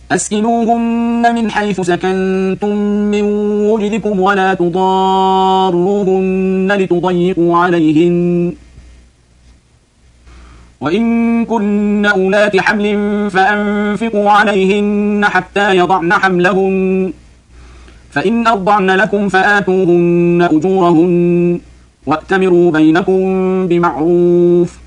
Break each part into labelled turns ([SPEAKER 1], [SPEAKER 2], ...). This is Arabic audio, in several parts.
[SPEAKER 1] أسكنوهن من حيث سكنتم من وجدكم ولا تضاروهن لتضيقوا عليهن وإن كن أولات حمل فأنفقوا عليهن حتى يضعن حملهن فإن أرضعن لكم فآتوهن أجورهن وأتمروا بينكم بمعروف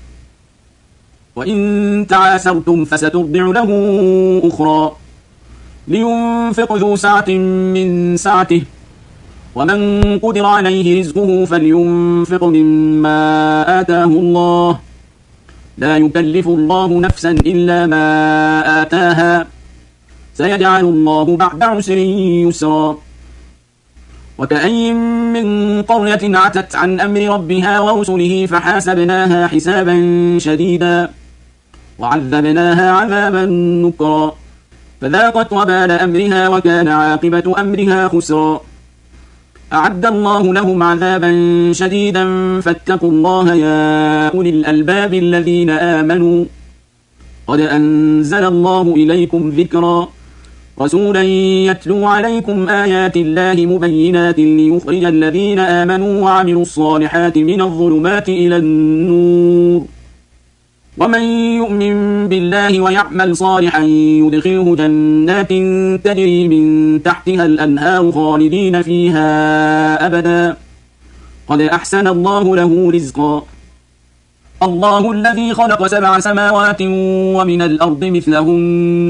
[SPEAKER 1] وإن تعاسرتم فسترضع له أخرى لينفق ذو سعة من سعته ومن قدر عليه رزقه فلينفق مما آتاه الله لا يكلف الله نفسا إلا ما آتاها سيجعل الله بعد عسر يسرا وكأين من قرية عتت عن أمر ربها ورسله فحاسبناها حسابا شديدا وعذبناها عذابا نكرا فذاقت وبال أمرها وكان عاقبة أمرها خسرا أعد الله لهم عذابا شديدا فاتقوا الله يا أولي الألباب الذين آمنوا قد أنزل الله إليكم ذكرا رسولا يتلو عليكم آيات الله مبينات ليخرج الذين آمنوا وعملوا الصالحات من الظلمات إلى النور ومن يؤمن بالله ويعمل صالحا يدخله جنات تجري من تحتها الأنهار خالدين فيها أبدا قد أحسن الله له رزقا الله الذي خلق 7 سماوات ومن الأرض مثلهن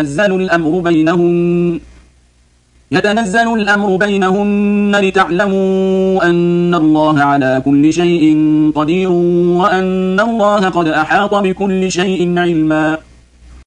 [SPEAKER 1] يتنزل الأمر بينهن لتعلموا أن الله على كل شيء قدير وأن الله قد أحاط بكل شيء علما